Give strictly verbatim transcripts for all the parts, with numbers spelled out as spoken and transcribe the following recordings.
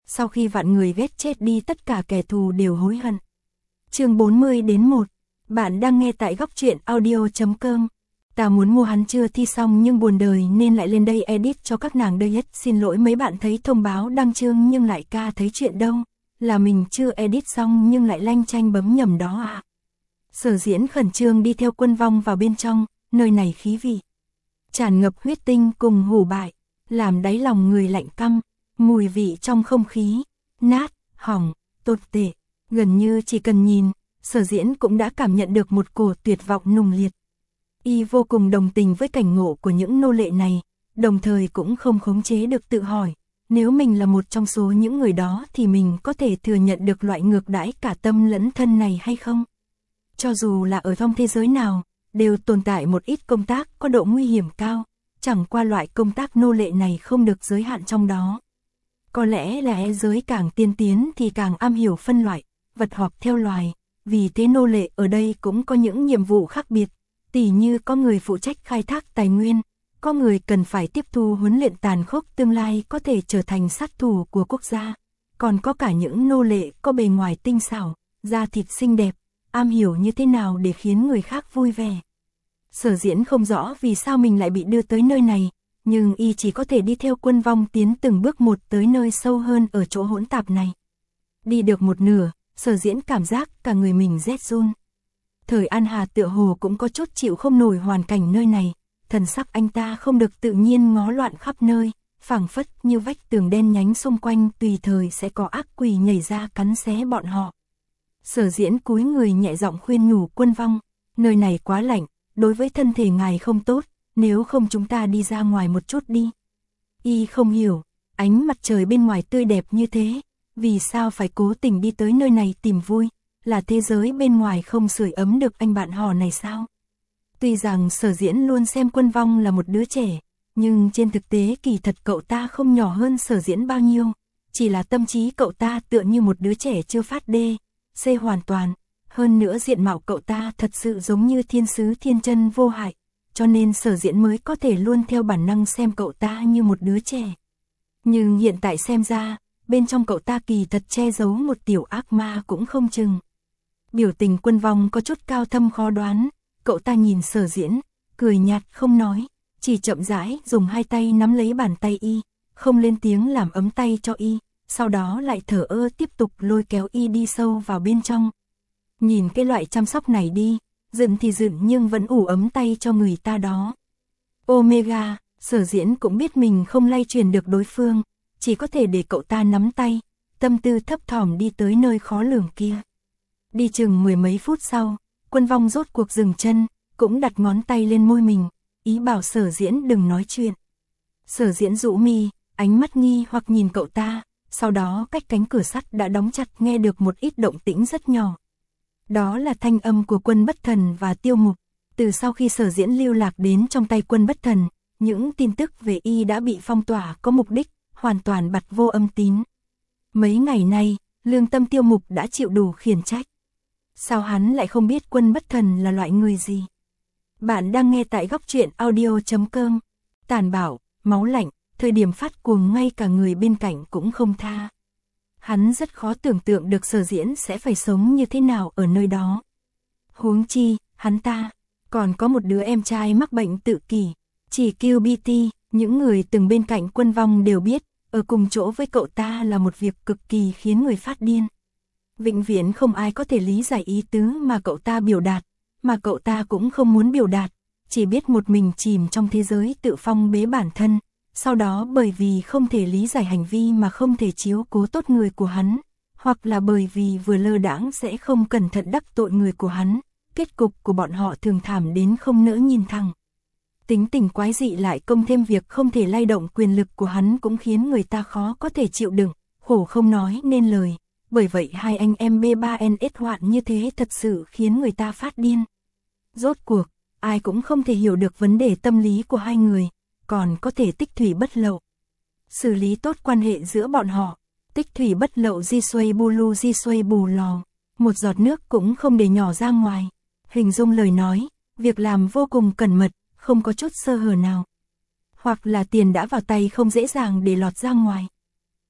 sau khi vạn người ghét chết đi tất cả kẻ thù đều hối hận. Chương bốn mươi đến một. Bạn đang nghe tại góc truyện audio chấm com. Ta muốn mua hắn chưa thi xong nhưng buồn đời nên lại lên đây edit cho các nàng đây hết. Xin lỗi mấy bạn thấy thông báo đăng chương nhưng lại ca thấy chuyện đâu. Là mình chưa edit xong nhưng lại lanh chanh bấm nhầm đó à. Sở Diễn khẩn trương đi theo Quân Vong vào bên trong, nơi này khí vị tràn ngập huyết tinh cùng hủ bại, làm đáy lòng người lạnh căm, mùi vị trong không khí, nát, hỏng, tồi tệ, gần như chỉ cần nhìn, Sở Diễn cũng đã cảm nhận được một cổ tuyệt vọng nùng liệt. Y vô cùng đồng tình với cảnh ngộ của những nô lệ này, đồng thời cũng không khống chế được tự hỏi, nếu mình là một trong số những người đó thì mình có thể thừa nhận được loại ngược đãi cả tâm lẫn thân này hay không? Cho dù là ở trong thế giới nào, đều tồn tại một ít công tác có độ nguy hiểm cao, chẳng qua loại công tác nô lệ này không được giới hạn trong đó. Có lẽ là giới càng tiên tiến thì càng am hiểu phân loại, vật hoặc theo loài, vì thế nô lệ ở đây cũng có những nhiệm vụ khác biệt, tỉ như có người phụ trách khai thác tài nguyên, có người cần phải tiếp thu huấn luyện tàn khốc tương lai có thể trở thành sát thủ của quốc gia, còn có cả những nô lệ có bề ngoài tinh xảo, da thịt xinh đẹp, am hiểu như thế nào để khiến người khác vui vẻ. Sở Diễn không rõ vì sao mình lại bị đưa tới nơi này, nhưng y chỉ có thể đi theo Quân Vong tiến từng bước một tới nơi sâu hơn ở chỗ hỗn tạp này. Đi được một nửa, Sở Diễn cảm giác cả người mình rét run. Thời An Hà tựa hồ cũng có chút chịu không nổi hoàn cảnh nơi này, thần sắc anh ta không được tự nhiên ngó loạn khắp nơi, phảng phất như vách tường đen nhánh xung quanh tùy thời sẽ có ác quỷ nhảy ra cắn xé bọn họ. Sở Diễn cúi người nhẹ giọng khuyên nhủ Quân Vong, nơi này quá lạnh, đối với thân thể ngài không tốt, nếu không chúng ta đi ra ngoài một chút đi. Y không hiểu, ánh mặt trời bên ngoài tươi đẹp như thế, vì sao phải cố tình đi tới nơi này tìm vui, là thế giới bên ngoài không sưởi ấm được anh bạn họ này sao? Tuy rằng Sở Diễn luôn xem Quân Vong là một đứa trẻ, nhưng trên thực tế kỳ thật cậu ta không nhỏ hơn Sở Diễn bao nhiêu, chỉ là tâm trí cậu ta tựa như một đứa trẻ chưa phát đê, xê hoàn toàn, hơn nữa diện mạo cậu ta thật sự giống như thiên sứ thiên chân vô hại, cho nên Sở Diễn mới có thể luôn theo bản năng xem cậu ta như một đứa trẻ. Nhưng hiện tại xem ra, bên trong cậu ta kỳ thật che giấu một tiểu ác ma cũng không chừng. Biểu tình Quân Vong có chút cao thâm khó đoán, cậu ta nhìn Sở Diễn, cười nhạt không nói, chỉ chậm rãi dùng hai tay nắm lấy bàn tay y, không lên tiếng làm ấm tay cho y, sau đó lại thở ơ tiếp tục lôi kéo y đi sâu vào bên trong. Nhìn cái loại chăm sóc này đi, dựng thì dựng nhưng vẫn ủ ấm tay cho người ta đó. Omega, Sở Diễn cũng biết mình không lay truyền được đối phương, chỉ có thể để cậu ta nắm tay, tâm tư thấp thỏm đi tới nơi khó lường kia. Đi chừng mười mấy phút sau, Quân Vong rốt cuộc dừng chân, cũng đặt ngón tay lên môi mình, ý bảo Sở Diễn đừng nói chuyện. Sở Diễn rũ mi, ánh mắt nghi hoặc nhìn cậu ta, sau đó cách cánh cửa sắt đã đóng chặt nghe được một ít động tĩnh rất nhỏ. Đó là thanh âm của Quân Bất Thần và Tiêu Mục. Từ sau khi Sở Diễn lưu lạc đến trong tay Quân Bất Thần, những tin tức về y đã bị phong tỏa có mục đích, hoàn toàn bặt vô âm tín. Mấy ngày nay, lương tâm Tiêu Mục đã chịu đủ khiển trách. Sao hắn lại không biết Quân Bất Thần là loại người gì? Bạn đang nghe tại góc truyện audio chấm com. Tàn bạo, máu lạnh, thời điểm phát cuồng ngay cả người bên cạnh cũng không tha. Hắn rất khó tưởng tượng được Sở Diễn sẽ phải sống như thế nào ở nơi đó. Huống chi, hắn ta còn có một đứa em trai mắc bệnh tự kỷ, chỉ kiu bi ti, những người từng bên cạnh Quân Vong đều biết, ở cùng chỗ với cậu ta là một việc cực kỳ khiến người phát điên. Vĩnh viễn không ai có thể lý giải ý tứ mà cậu ta biểu đạt, mà cậu ta cũng không muốn biểu đạt, chỉ biết một mình chìm trong thế giới tự phong bế bản thân. Sau đó bởi vì không thể lý giải hành vi mà không thể chiếu cố tốt người của hắn, hoặc là bởi vì vừa lơ đãng sẽ không cẩn thận đắc tội người của hắn, kết cục của bọn họ thường thảm đến không nỡ nhìn thẳng. Tính tình quái dị lại công thêm việc không thể lay động quyền lực của hắn cũng khiến người ta khó có thể chịu đựng, khổ không nói nên lời. Bởi vậy hai anh em B ba N S hoạn như thế thật sự khiến người ta phát điên. Rốt cuộc, ai cũng không thể hiểu được vấn đề tâm lý của hai người, còn có thể tích thủy bất lậu. Xử lý tốt quan hệ giữa bọn họ, tích thủy bất lậu di xuây bu lu di xuây bù lò, một giọt nước cũng không để nhỏ ra ngoài. Hình dung lời nói, việc làm vô cùng cẩn mật, không có chút sơ hở nào. Hoặc là tiền đã vào tay không dễ dàng để lọt ra ngoài.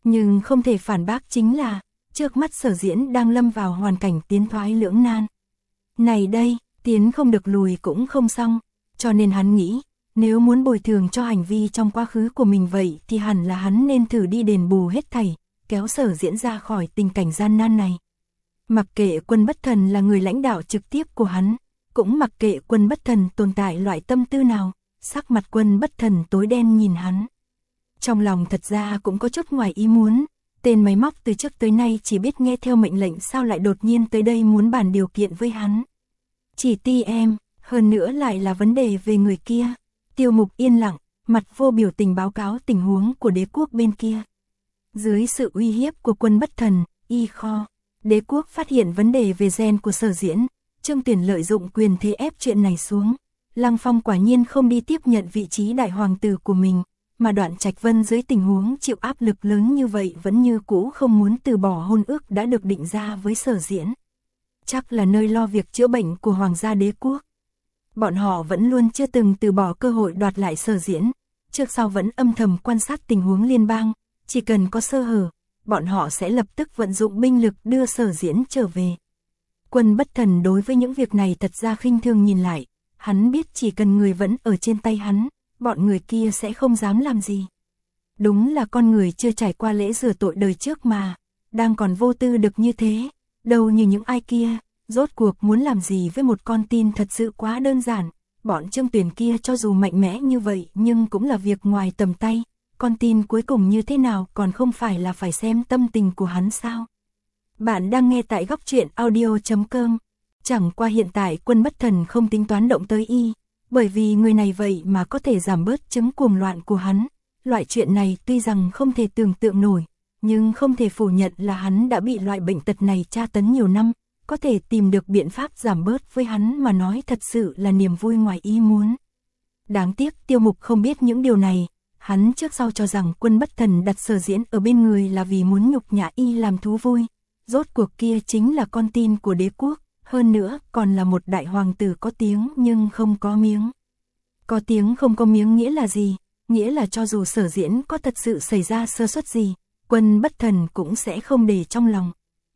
Nhưng không thể phản bác chính là, trước mắt Sở Diễn đang lâm vào hoàn cảnh tiến thoái lưỡng nan. Này đây, tiến không được lùi cũng không xong, cho nên hắn nghĩ, nếu muốn bồi thường cho hành vi trong quá khứ của mình vậy thì hẳn là hắn nên thử đi đền bù hết thảy, kéo Sở Diễn ra khỏi tình cảnh gian nan này. Mặc kệ Quân Bất Thần là người lãnh đạo trực tiếp của hắn, cũng mặc kệ Quân Bất Thần tồn tại loại tâm tư nào, sắc mặt Quân Bất Thần tối đen nhìn hắn. Trong lòng thật ra cũng có chút ngoài ý muốn, tên máy móc từ trước tới nay chỉ biết nghe theo mệnh lệnh sao lại đột nhiên tới đây muốn bàn điều kiện với hắn. Chỉ ti em, hơn nữa lại là vấn đề về người kia. Tiêu Mục yên lặng, mặt vô biểu tình báo cáo tình huống của đế quốc bên kia. Dưới sự uy hiếp của Quân Bất Thần, y kho, đế quốc phát hiện vấn đề về gen của Sở Diễn, Trương Tuyển lợi dụng quyền thế ép chuyện này xuống. Lăng Phong quả nhiên không đi tiếp nhận vị trí đại hoàng tử của mình, mà Đoạn Trạch Vân dưới tình huống chịu áp lực lớn như vậy vẫn như cũ không muốn từ bỏ hôn ước đã được định ra với Sở Diễn. Chắc là nơi lo việc chữa bệnh của Hoàng gia đế quốc. Bọn họ vẫn luôn chưa từng từ bỏ cơ hội đoạt lại Sở Diễn, trước sau vẫn âm thầm quan sát tình huống liên bang, chỉ cần có sơ hở, bọn họ sẽ lập tức vận dụng binh lực đưa Sở Diễn trở về. Quân Bất Thần đối với những việc này thật ra khinh thường nhìn lại, hắn biết chỉ cần người vẫn ở trên tay hắn, bọn người kia sẽ không dám làm gì. Đúng là con người chưa trải qua lễ rửa tội đời trước mà, đang còn vô tư được như thế, đâu như những ai kia, rốt cuộc muốn làm gì với một con tin thật sự quá đơn giản, bọn Trương Tuyển kia cho dù mạnh mẽ như vậy nhưng cũng là việc ngoài tầm tay, con tin cuối cùng như thế nào còn không phải là phải xem tâm tình của hắn sao. Bạn đang nghe tại góc truyện audio chấm com, chẳng qua hiện tại Quân Bất Thần không tính toán động tới y, bởi vì người này vậy mà có thể giảm bớt chứng cuồng loạn của hắn, loại chuyện này tuy rằng không thể tưởng tượng nổi, nhưng không thể phủ nhận là hắn đã bị loại bệnh tật này tra tấn nhiều năm, có thể tìm được biện pháp giảm bớt với hắn mà nói thật sự là niềm vui ngoài ý muốn. Đáng tiếc Tiêu Mục không biết những điều này, hắn trước sau cho rằng Quân Bất Thần đặt Sở Diễn ở bên người là vì muốn nhục nhã y làm thú vui, rốt cuộc kia chính là con tin của đế quốc, hơn nữa còn là một đại hoàng tử có tiếng nhưng không có miếng. Có tiếng không có miếng nghĩa là gì? Nghĩa là cho dù Sở Diễn có thật sự xảy ra sơ suất gì, Quân Bất Thần cũng sẽ không để trong lòng.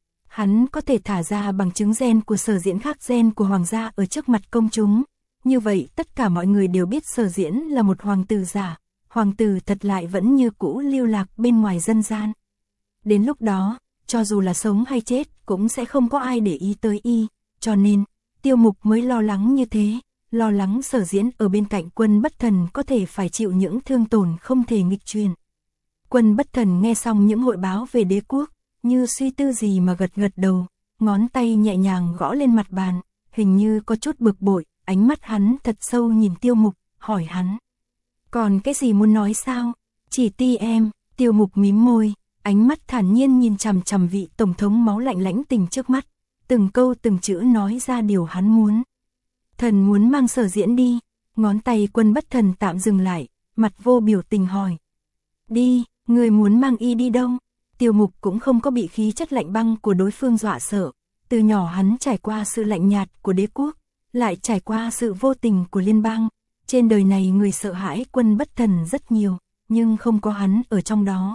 Hắn có thể thả ra bằng chứng gen của Sở Diễn khác gen của hoàng gia ở trước mặt công chúng. Như vậy tất cả mọi người đều biết Sở Diễn là một hoàng tử giả, hoàng tử thật lại vẫn như cũ lưu lạc bên ngoài dân gian. Đến lúc đó, cho dù là sống hay chết cũng sẽ không có ai để ý tới y, cho nên Tiêu Mục mới lo lắng như thế, lo lắng Sở Diễn ở bên cạnh Quân Bất Thần có thể phải chịu những thương tổn không thể nghịch truyền. Quân Bất Thần nghe xong những hội báo về đế quốc, như suy tư gì mà gật gật đầu, ngón tay nhẹ nhàng gõ lên mặt bàn, hình như có chút bực bội, ánh mắt hắn thật sâu nhìn Tiêu Mục, hỏi hắn. Còn cái gì muốn nói sao? Chỉ ti em, Tiêu Mục mím môi, ánh mắt thản nhiên nhìn chằm chằm vị tổng thống máu lạnh lãnh tình trước mắt, từng câu từng chữ nói ra điều hắn muốn. Thần muốn mang Sở Diễn đi, ngón tay Quân Bất Thần tạm dừng lại, mặt vô biểu tình hỏi. Đi, người muốn mang y đi đâu? Tiêu Mục cũng không có bị khí chất lạnh băng của đối phương dọa sợ, từ nhỏ hắn trải qua sự lạnh nhạt của đế quốc, lại trải qua sự vô tình của liên bang, trên đời này người sợ hãi Quân Bất Thần rất nhiều, nhưng không có hắn ở trong đó.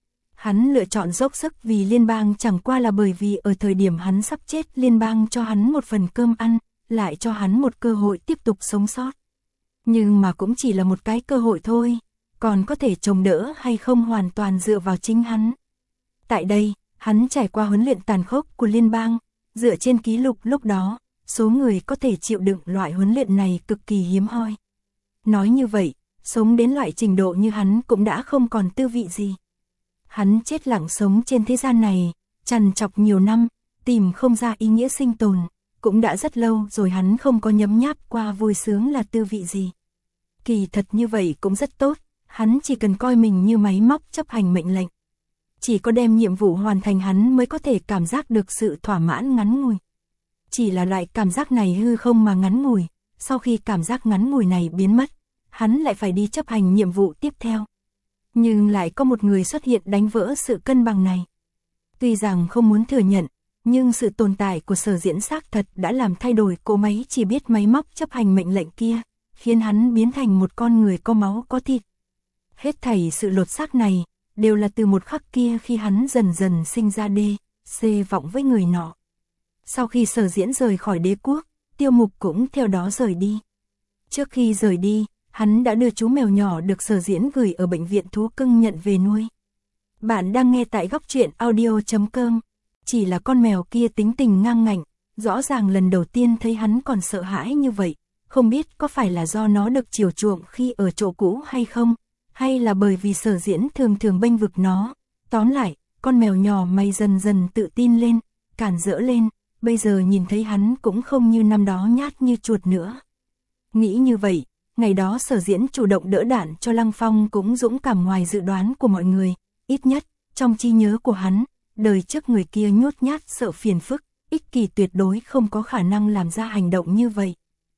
Hắn lựa chọn dốc sức vì liên bang chẳng qua là bởi vì ở thời điểm hắn sắp chết liên bang cho hắn một phần cơm ăn, lại cho hắn một cơ hội tiếp tục sống sót. Nhưng mà cũng chỉ là một cái cơ hội thôi, còn có thể chống đỡ hay không hoàn toàn dựa vào chính hắn. Tại đây, hắn trải qua huấn luyện tàn khốc của liên bang, dựa trên ký lục lúc đó, số người có thể chịu đựng loại huấn luyện này cực kỳ hiếm hoi. Nói như vậy, sống đến loại trình độ như hắn cũng đã không còn tư vị gì. Hắn chết lặng sống trên thế gian này, trằn trọc nhiều năm, tìm không ra ý nghĩa sinh tồn, cũng đã rất lâu rồi hắn không có nhấm nháp qua vui sướng là tư vị gì. Kỳ thật như vậy cũng rất tốt, hắn chỉ cần coi mình như máy móc chấp hành mệnh lệnh. Chỉ có đem nhiệm vụ hoàn thành hắn mới có thể cảm giác được sự thỏa mãn ngắn ngủi. Chỉ là loại cảm giác này hư không mà ngắn ngủi, sau khi cảm giác ngắn ngủi này biến mất, hắn lại phải đi chấp hành nhiệm vụ tiếp theo. Nhưng lại có một người xuất hiện đánh vỡ sự cân bằng này. Tuy rằng không muốn thừa nhận, nhưng sự tồn tại của Sở Diễn xác thật đã làm thay đổi cỗ máy chỉ biết máy móc chấp hành mệnh lệnh kia, khiến hắn biến thành một con người có máu có thịt. Hết thảy sự lột xác này, đều là từ một khắc kia khi hắn dần dần sinh ra đê, xê vọng với người nọ. Sau khi Sở Diễn rời khỏi đế quốc, Tiêu Mục cũng theo đó rời đi. Trước khi rời đi, hắn đã đưa chú mèo nhỏ được Sở Diễn gửi ở bệnh viện thú cưng nhận về nuôi. Bạn đang nghe tại góc truyện audio chấm com. Chỉ là con mèo kia tính tình ngang ngạnh, rõ ràng lần đầu tiên thấy hắn còn sợ hãi như vậy, không biết có phải là do nó được chiều chuộng khi ở chỗ cũ hay không, hay là bởi vì Sở Diễn thường thường bênh vực nó. Tóm lại, con mèo nhỏ mày dần dần tự tin lên, cản rỡ lên, bây giờ nhìn thấy hắn cũng không như năm đó nhát như chuột nữa. Nghĩ như vậy, ngày đó Sở Diễn chủ động đỡ đạn cho Lăng Phong cũng dũng cảm ngoài dự đoán của mọi người, ít nhất, trong trí nhớ của hắn, đời trước người kia nhút nhát sợ phiền phức, ích kỷ tuyệt đối không có khả năng làm ra hành động như vậy.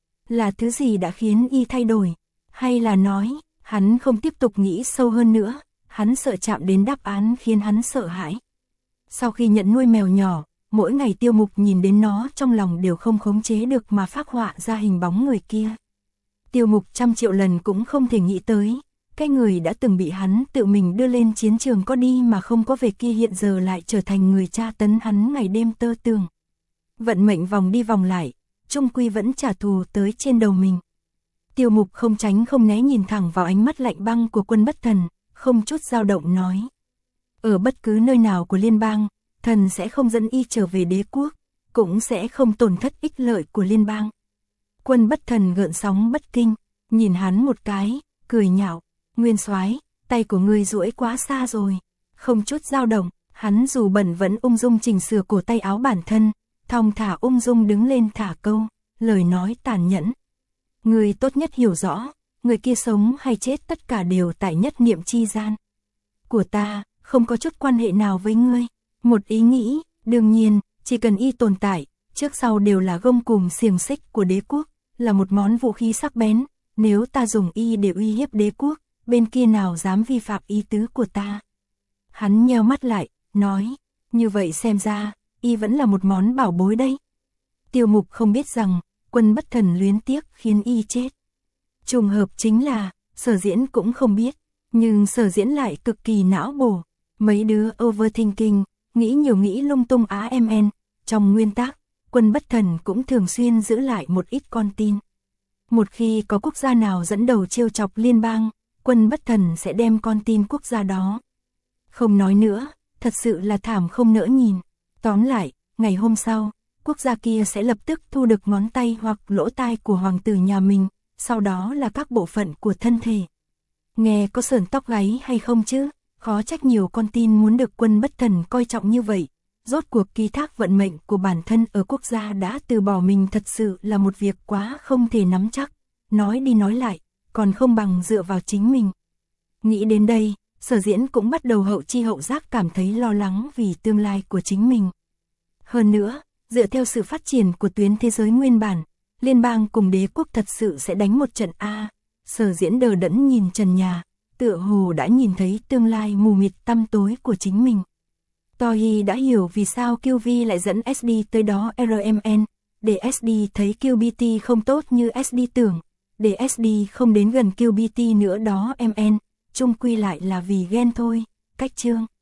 Là thứ gì đã khiến y thay đổi? Hay là nói, hắn không tiếp tục nghĩ sâu hơn nữa, hắn sợ chạm đến đáp án khiến hắn sợ hãi. Sau khi nhận nuôi mèo nhỏ, mỗi ngày Tiêu Mục nhìn đến nó trong lòng đều không khống chế được mà phác họa ra hình bóng người kia. Tiêu Mục trăm triệu lần cũng không thể nghĩ tới, cái người đã từng bị hắn tự mình đưa lên chiến trường có đi mà không có về kia hiện giờ lại trở thành người tra tấn hắn ngày đêm tơ tường. Vận mệnh vòng đi vòng lại, chung quy vẫn trả thù tới trên đầu mình. Tiêu Mục không tránh không né nhìn thẳng vào ánh mắt lạnh băng của Quân Bất Thần, không chút dao động nói. Ở bất cứ nơi nào của liên bang, thần sẽ không dẫn y trở về đế quốc, cũng sẽ không tổn thất ích lợi của liên bang. Quân Bất Thần gợn sóng bất kinh, nhìn hắn một cái, cười nhạo, Nguyên Soái, tay của ngươi duỗi quá xa rồi. Không chút dao động, hắn dù bẩn vẫn ung dung chỉnh sửa cổ tay áo bản thân, thong thả ung dung đứng lên thả câu, lời nói tàn nhẫn. Ngươi tốt nhất hiểu rõ, người kia sống hay chết tất cả đều tại nhất niệm chi gian. Của ta, không có chút quan hệ nào với ngươi. Một ý nghĩ, đương nhiên, chỉ cần y tồn tại, trước sau đều là gông cùm xiềng xích của đế quốc, là một món vũ khí sắc bén, nếu ta dùng y để uy hiếp đế quốc, bên kia nào dám vi phạm ý tứ của ta. Hắn nheo mắt lại, nói, như vậy xem ra, y vẫn là một món bảo bối đây. Tiêu Mục không biết rằng, Quân Bất Thần luyến tiếc khiến y chết. Trùng hợp chính là, Sở Diễn cũng không biết, nhưng Sở Diễn lại cực kỳ não bổ. Mấy đứa overthinking, nghĩ nhiều nghĩ lung tung á em en, trong nguyên tắc, Quân Bất Thần cũng thường xuyên giữ lại một ít con tin. Một khi có quốc gia nào dẫn đầu trêu chọc liên bang, Quân Bất Thần sẽ đem con tin quốc gia đó. Không nói nữa, thật sự là thảm không nỡ nhìn. Tóm lại, ngày hôm sau, quốc gia kia sẽ lập tức thu được ngón tay hoặc lỗ tai của hoàng tử nhà mình, sau đó là các bộ phận của thân thể. Nghe có sởn tóc gáy hay không chứ? Khó trách nhiều con tin muốn được Quân Bất Thần coi trọng như vậy. Rốt cuộc ký thác vận mệnh của bản thân ở quốc gia đã từ bỏ mình thật sự là một việc quá không thể nắm chắc. Nói đi nói lại, còn không bằng dựa vào chính mình. Nghĩ đến đây, Sở Diễn cũng bắt đầu hậu chi hậu giác cảm thấy lo lắng vì tương lai của chính mình. Hơn nữa, dựa theo sự phát triển của tuyến thế giới nguyên bản, liên bang cùng đế quốc thật sự sẽ đánh một trận A. Sở Diễn đờ đẫn nhìn trần nhà, tựa hồ đã nhìn thấy tương lai mù mịt tăm tối của chính mình. Tohi đã hiểu vì sao quy vê lại dẫn ét đê tới đó rờ em en, để ét đê thấy quy bê tê không tốt như ét đê tưởng, để ét đê không đến gần quy bê tê nữa đó em en, chung quy lại là vì ghen thôi, cách chương.